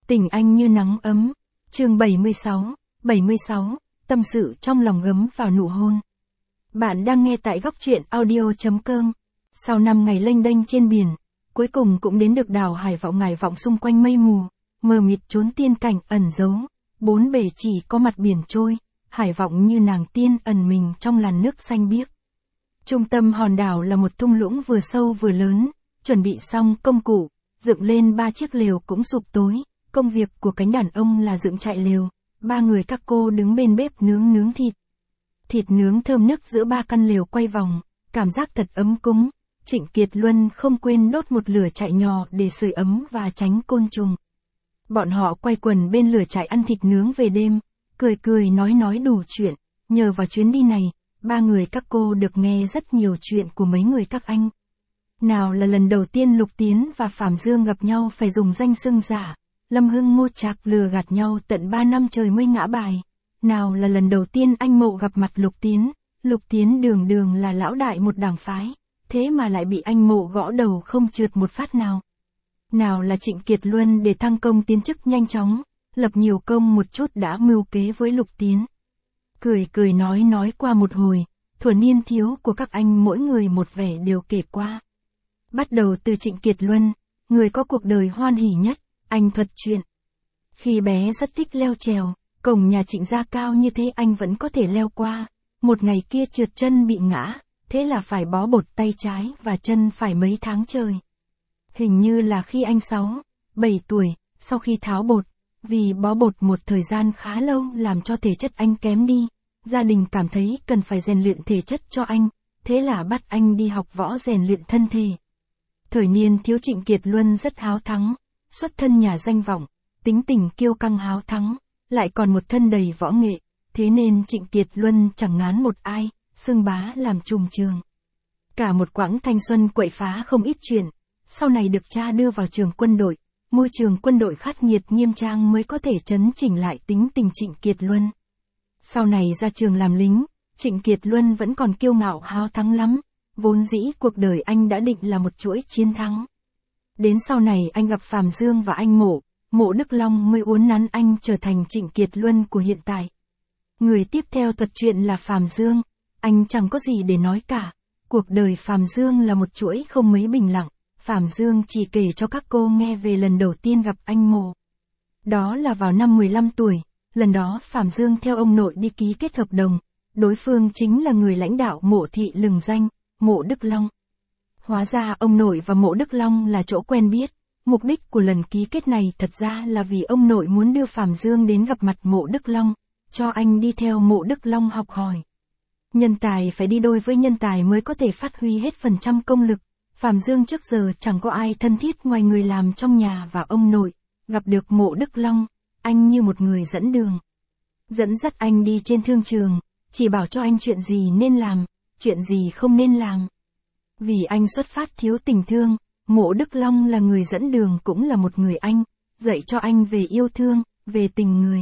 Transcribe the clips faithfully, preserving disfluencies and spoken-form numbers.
Tình anh như nắng ấm. Chương bảy mươi sáu, bảy mươi sáu, tâm sự trong lòng ấm vào nụ hôn. Bạn đang nghe tại góc truyện audio chấm com. Sau năm ngày lênh đênh trên biển, cuối cùng cũng đến được đảo Hải Vọng. Ngải vọng xung quanh mây mù, mờ mịt trốn tiên cảnh ẩn giấu, bốn bề chỉ có mặt biển trôi, Hải Vọng như nàng tiên ẩn mình trong làn nước xanh biếc. Trung tâm hòn đảo là một thung lũng vừa sâu vừa lớn, chuẩn bị xong công cụ, dựng lên ba chiếc lều cũng sụp tối. Công việc của cánh đàn ông là dựng trại lều, ba người các cô đứng bên bếp nướng nướng thịt. Thịt nướng thơm nức giữa ba căn lều quay vòng, cảm giác thật ấm cúng. Trịnh Kiệt Luân không quên đốt một lửa trại nhỏ để sưởi ấm và tránh côn trùng. Bọn họ quay quần bên lửa trại ăn thịt nướng về đêm, cười cười nói nói đủ chuyện. Nhờ vào chuyến đi này, ba người các cô được nghe rất nhiều chuyện của mấy người các anh. Nào là lần đầu tiên Lục Tiến và Phạm Dương gặp nhau phải dùng danh xưng giả. Lâm Hưng Mô Trạc lừa gạt nhau tận ba năm trời mới ngã bài. Nào là lần đầu tiên anh Mộ gặp mặt Lục Tiến, Lục Tiến đường đường là lão đại một đảng phái, thế mà lại bị anh Mộ gõ đầu không trượt một phát nào. Nào là Trịnh Kiệt Luân để thăng công tiến chức nhanh chóng, lập nhiều công một chút đã mưu kế với Lục Tiến. Cười cười nói nói qua một hồi, thuở niên thiếu của các anh mỗi người một vẻ đều kể qua. Bắt đầu từ Trịnh Kiệt Luân, người có cuộc đời hoan hỉ nhất. Anh thuật chuyện. Khi bé rất thích leo trèo, cổng nhà Trịnh gia cao như thế anh vẫn có thể leo qua. Một ngày kia trượt chân bị ngã, thế là phải bó bột tay trái và chân phải mấy tháng trời. Hình như là khi anh sáu, bảy tuổi, sau khi tháo bột, vì bó bột một thời gian khá lâu làm cho thể chất anh kém đi, gia đình cảm thấy cần phải rèn luyện thể chất cho anh, thế là bắt anh đi học võ rèn luyện thân thể. Thời niên thiếu Trịnh Kiệt Luân rất háo thắng. Xuất thân nhà danh vọng, tính tình kiêu căng háo thắng, lại còn một thân đầy võ nghệ, thế nên Trịnh Kiệt Luân chẳng ngán một ai, xưng bá làm trùm trường. Cả một quãng thanh xuân quậy phá không ít chuyện, sau này được cha đưa vào trường quân đội, môi trường quân đội khắc nghiệt nghiêm trang mới có thể chấn chỉnh lại tính tình Trịnh Kiệt Luân. Sau này ra trường làm lính, Trịnh Kiệt Luân vẫn còn kiêu ngạo háo thắng lắm, vốn dĩ cuộc đời anh đã định là một chuỗi chiến thắng. Đến sau này anh gặp Phạm Dương và anh Mộ, Mộ Đức Long mới uốn nắn anh trở thành Trịnh Kiệt Luân của hiện tại. Người tiếp theo thuật chuyện là Phạm Dương, anh chẳng có gì để nói cả. Cuộc đời Phạm Dương là một chuỗi không mấy bình lặng, Phạm Dương chỉ kể cho các cô nghe về lần đầu tiên gặp anh Mộ. Đó là vào năm mười lăm tuổi, lần đó Phạm Dương theo ông nội đi ký kết hợp đồng, đối phương chính là người lãnh đạo Mộ thị lừng danh, Mộ Đức Long. Hóa ra ông nội và Mộ Đức Long là chỗ quen biết, mục đích của lần ký kết này thật ra là vì ông nội muốn đưa Phạm Dương đến gặp mặt Mộ Đức Long, cho anh đi theo Mộ Đức Long học hỏi. Nhân tài phải đi đôi với nhân tài mới có thể phát huy hết phần trăm công lực, Phạm Dương trước giờ chẳng có ai thân thiết ngoài người làm trong nhà và ông nội, gặp được Mộ Đức Long, anh như một người dẫn đường. Dẫn dắt anh đi trên thương trường, chỉ bảo cho anh chuyện gì nên làm, chuyện gì không nên làm. Vì anh xuất phát thiếu tình thương, Mộ Đức Long là người dẫn đường cũng là một người anh, dạy cho anh về yêu thương, về tình người.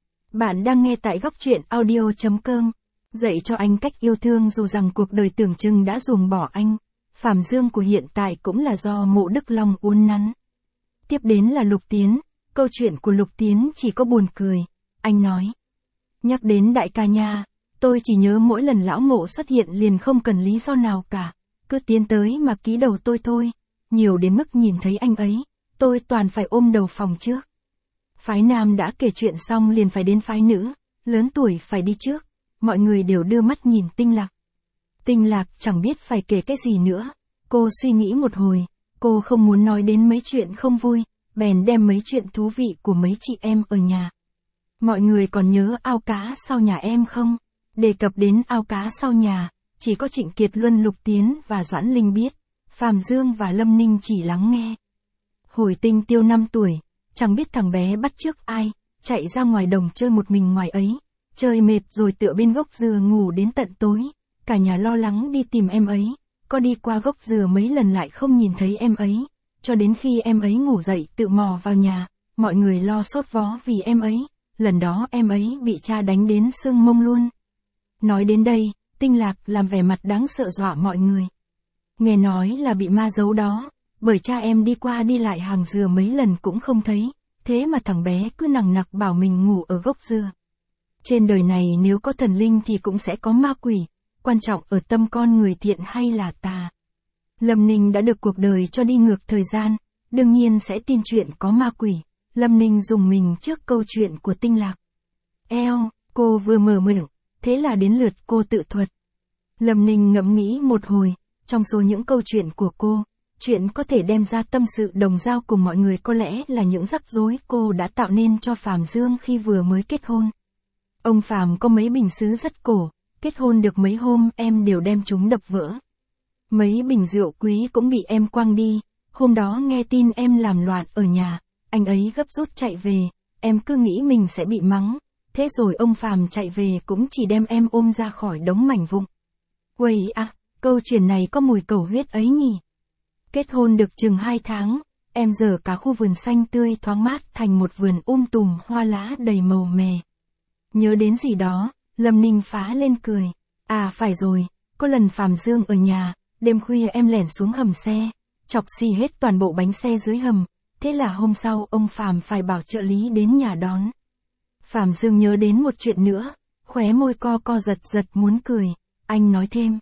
Bạn đang nghe tại góc truyện audio chấm com, dạy cho anh cách yêu thương dù rằng cuộc đời tưởng chừng đã ruồng bỏ anh. Phạm Dương của hiện tại cũng là do Mộ Đức Long uốn nắn. Tiếp đến là Lục Tiến, câu chuyện của Lục Tiến chỉ có buồn cười, anh nói. Nhắc đến đại ca nha, tôi chỉ nhớ mỗi lần lão Mộ xuất hiện liền không cần lý do nào cả. Cứ tiến tới mà ký đầu tôi thôi, nhiều đến mức nhìn thấy anh ấy, tôi toàn phải ôm đầu phòng trước. Phái nam đã kể chuyện xong liền phải đến phái nữ, lớn tuổi phải đi trước, mọi người đều đưa mắt nhìn Tinh Lạc. Tinh Lạc chẳng biết phải kể cái gì nữa, cô suy nghĩ một hồi, cô không muốn nói đến mấy chuyện không vui, bèn đem mấy chuyện thú vị của mấy chị em ở nhà. Mọi người còn nhớ ao cá sau nhà em không? Đề cập đến ao cá sau nhà, chỉ có Trịnh Kiệt Luân, Lục Tiến và Doãn Linh biết, Phạm Dương và Lâm Ninh chỉ lắng nghe. Hồi Tinh Tiêu năm tuổi, chẳng biết thằng bé bắt chước ai, chạy ra ngoài đồng chơi một mình ngoài ấy, chơi mệt rồi tựa bên gốc dừa ngủ đến tận tối, cả nhà lo lắng đi tìm em ấy, có đi qua gốc dừa mấy lần lại không nhìn thấy em ấy, cho đến khi em ấy ngủ dậy tự mò vào nhà, mọi người lo sốt vó vì em ấy, lần đó em ấy bị cha đánh đến xương mông luôn. Nói đến đây, Tinh Lạc làm vẻ mặt đáng sợ dọa mọi người. Nghe nói là bị ma giấu đó, bởi cha em đi qua đi lại hàng dừa mấy lần cũng không thấy, thế mà thằng bé cứ nằng nặc bảo mình ngủ ở gốc dưa. Trên đời này nếu có thần linh thì cũng sẽ có ma quỷ, quan trọng ở tâm con người thiện hay là tà. Lâm Ninh đã được cuộc đời cho đi ngược thời gian, đương nhiên sẽ tin chuyện có ma quỷ. Lâm Ninh dùng mình trước câu chuyện của Tinh Lạc. Eo, cô vừa mở miệng, thế là đến lượt cô tự thuật. Lâm Ninh ngẫm nghĩ một hồi, trong số những câu chuyện của cô, chuyện có thể đem ra tâm sự đồng giao cùng mọi người có lẽ là những rắc rối cô đã tạo nên cho Phạm Dương khi vừa mới kết hôn. Ông Phạm có mấy bình sứ rất cổ, kết hôn được mấy hôm em đều đem chúng đập vỡ. Mấy bình rượu quý cũng bị em quăng đi, hôm đó nghe tin em làm loạn ở nhà, anh ấy gấp rút chạy về, em cứ nghĩ mình sẽ bị mắng, thế rồi ông Phạm chạy về cũng chỉ đem em ôm ra khỏi đống mảnh vụn. Uầy à, câu chuyện này có mùi cầu huyết ấy nhỉ. Kết hôn được chừng hai tháng, em dở cả khu vườn xanh tươi thoáng mát thành một vườn um tùm hoa lá đầy màu mè. Nhớ đến gì đó, Lâm Ninh phá lên cười. À phải rồi, có lần Phạm Dương ở nhà, đêm khuya em lẻn xuống hầm xe, chọc xì hết toàn bộ bánh xe dưới hầm, thế là hôm sau ông Phạm phải bảo trợ lý đến nhà đón. Phạm Dương nhớ đến một chuyện nữa, khóe môi co co giật giật muốn cười, anh nói thêm.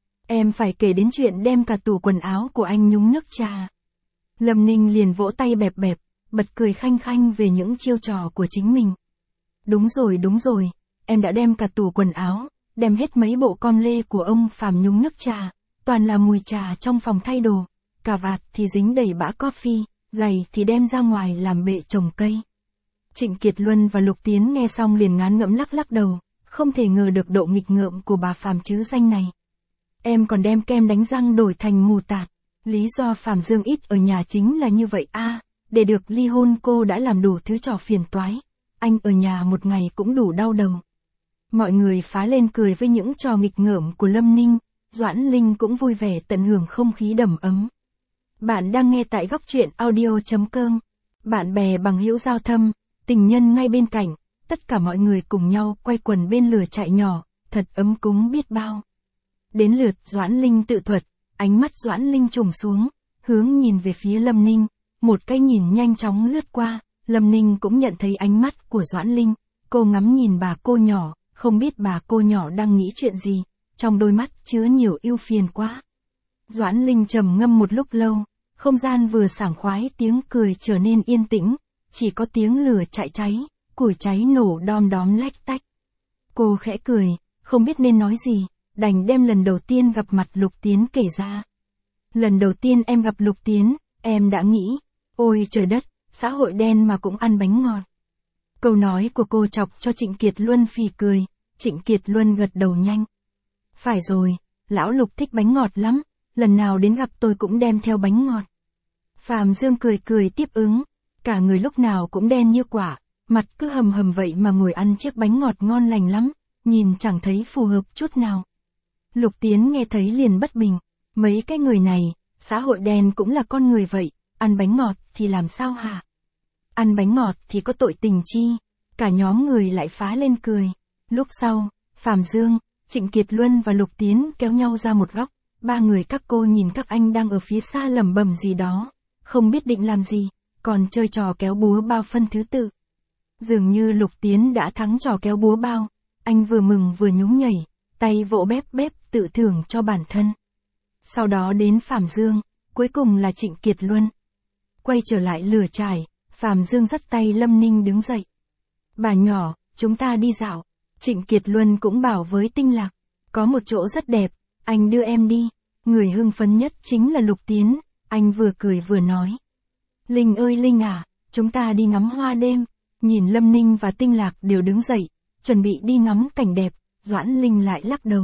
Em phải kể đến chuyện đem cả tủ quần áo của anh nhúng nước trà. Lâm Ninh liền vỗ tay bẹp bẹp, bật cười khanh khanh về những chiêu trò của chính mình. Đúng rồi đúng rồi, em đã đem cả tủ quần áo, đem hết mấy bộ com lê của ông Phạm nhúng nước trà, toàn là mùi trà trong phòng thay đồ, cà vạt thì dính đầy bã coffee, giày thì đem ra ngoài làm bệ trồng cây. Trịnh Kiệt Luân và Lục Tiến nghe xong liền ngán ngẫm lắc lắc đầu, không thể ngờ được độ nghịch ngợm của bà Phạm chứ danh này. Em còn đem kem đánh răng đổi thành mù tạt, lý do Phạm Dương ít ở nhà chính là như vậy a. À, để được ly hôn cô đã làm đủ thứ trò phiền toái, anh ở nhà một ngày cũng đủ đau đầu. Mọi người phá lên cười với những trò nghịch ngợm của Lâm Ninh, Doãn Linh cũng vui vẻ tận hưởng không khí đầm ấm. Bạn đang nghe tại góc truyện audio chấm com. Bạn bè bằng hữu giao thâm, tình nhân ngay bên cạnh, tất cả mọi người cùng nhau quay quần bên lửa trại nhỏ, thật ấm cúng biết bao. Đến lượt Doãn Linh tự thuật, ánh mắt Doãn Linh trùng xuống, hướng nhìn về phía Lâm Ninh, một cái nhìn nhanh chóng lướt qua, Lâm Ninh cũng nhận thấy ánh mắt của Doãn Linh, cô ngắm nhìn bà cô nhỏ, không biết bà cô nhỏ đang nghĩ chuyện gì, trong đôi mắt chứa nhiều ưu phiền quá. Doãn Linh trầm ngâm một lúc lâu, không gian vừa sảng khoái tiếng cười trở nên yên tĩnh, chỉ có tiếng lửa chạy cháy, củi cháy nổ đom đóm lách tách. Cô khẽ cười, không biết nên nói gì, đành đem lần đầu tiên gặp mặt Lục Tiến kể ra. Lần đầu tiên em gặp Lục Tiến, em đã nghĩ, ôi trời đất, xã hội đen mà cũng ăn bánh ngọt. Câu nói của cô chọc cho Trịnh Kiệt Luân phì cười, Trịnh Kiệt Luân gật đầu nhanh. Phải rồi, lão Lục thích bánh ngọt lắm, lần nào đến gặp tôi cũng đem theo bánh ngọt. Phạm Dương cười cười tiếp ứng, cả người lúc nào cũng đen như quả, mặt cứ hầm hầm vậy mà ngồi ăn chiếc bánh ngọt ngon lành lắm, nhìn chẳng thấy phù hợp chút nào. Lục Tiến nghe thấy liền bất bình, mấy cái người này, xã hội đen cũng là con người vậy, ăn bánh ngọt thì làm sao hả? Ăn bánh ngọt thì có tội tình chi? Cả nhóm người lại phá lên cười. Lúc sau, Phạm Dương, Trịnh Kiệt Luân và Lục Tiến kéo nhau ra một góc, ba người các cô nhìn các anh đang ở phía xa lẩm bẩm gì đó, không biết định làm gì, còn chơi trò kéo búa bao phân thứ tự. Dường như Lục Tiến đã thắng trò kéo búa bao, anh vừa mừng vừa nhún nhảy, tay vỗ bép bép tự thưởng cho bản thân. Sau đó đến Phạm Dương, cuối cùng là Trịnh Kiệt Luân. Quay trở lại lửa trại, Phạm Dương dắt tay Lâm Ninh đứng dậy. Bà nhỏ, chúng ta đi dạo. Trịnh Kiệt Luân cũng bảo với Tinh Lạc, có một chỗ rất đẹp, anh đưa em đi. Người hưng phấn nhất chính là Lục Tiến, anh vừa cười vừa nói. Linh ơi Linh à, chúng ta đi ngắm hoa đêm. Nhìn Lâm Ninh và Tinh Lạc đều đứng dậy, chuẩn bị đi ngắm cảnh đẹp, Doãn Linh lại lắc đầu.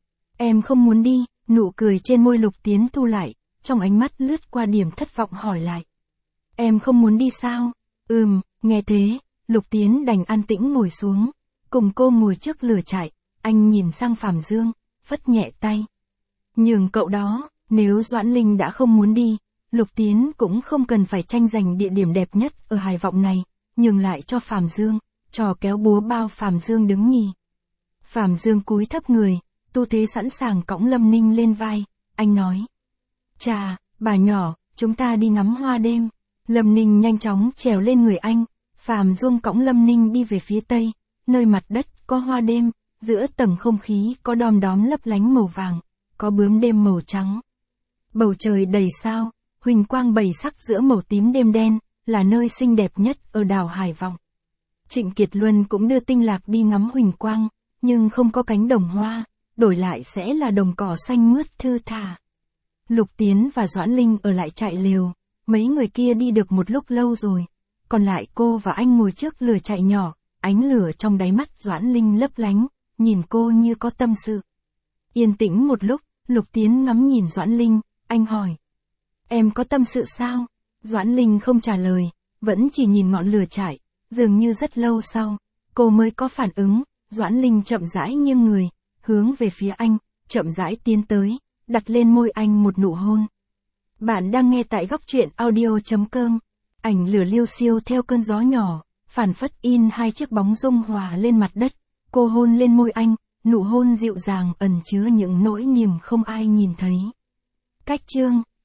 Em không muốn đi, nụ cười trên môi Lục Tiến thu lại, trong ánh mắt lướt qua điểm thất vọng hỏi lại. Em không muốn đi sao? Ừm, nghe thế, Lục Tiến đành an tĩnh ngồi xuống, cùng cô ngồi trước lửa trại, anh nhìn sang Phạm Dương, phất nhẹ tay. Nhường cậu đó, nếu Doãn Linh đã không muốn đi, Lục Tiến cũng không cần phải tranh giành địa điểm đẹp nhất ở Hải Vọng này, nhường lại cho Phạm Dương, trò kéo búa bao Phạm Dương đứng nhì. Phạm Dương cúi thấp người, tu thế sẵn sàng cõng Lâm Ninh lên vai, anh nói. Chà, bà nhỏ, chúng ta đi ngắm hoa đêm. Lâm Ninh nhanh chóng trèo lên người anh, Phàm Dung cõng Lâm Ninh đi về phía tây, nơi mặt đất có hoa đêm, giữa tầng không khí có đom đóm lấp lánh màu vàng, có bướm đêm màu trắng. Bầu trời đầy sao, huỳnh quang bảy sắc giữa màu tím đêm đen, là nơi xinh đẹp nhất ở đảo Hải Vọng. Trịnh Kiệt Luân cũng đưa Tinh Lạc đi ngắm huỳnh quang, nhưng không có cánh đồng hoa, đổi lại sẽ là đồng cỏ xanh mướt thư thả. Lục Tiến và Doãn Linh ở lại trại lều, mấy người kia đi được một lúc lâu rồi, còn lại cô và anh ngồi trước lửa trại nhỏ, ánh lửa trong đáy mắt Doãn Linh lấp lánh, nhìn cô như có tâm sự. Yên tĩnh một lúc, Lục Tiến ngắm nhìn Doãn Linh, anh hỏi. Em có tâm sự sao? Doãn Linh không trả lời, vẫn chỉ nhìn ngọn lửa trại, dường như rất lâu sau, cô mới có phản ứng. Doãn Linh chậm rãi nghiêng người, hướng về phía anh, chậm rãi tiến tới, đặt lên môi anh một nụ hôn. Bạn đang nghe tại góc truyện audio chấm com. Ảnh lửa liêu xiêu theo cơn gió nhỏ, phản phất in hai chiếc bóng dung hòa lên mặt đất. Cô hôn lên môi anh, nụ hôn dịu dàng ẩn chứa những nỗi niềm không ai nhìn thấy. Cách chương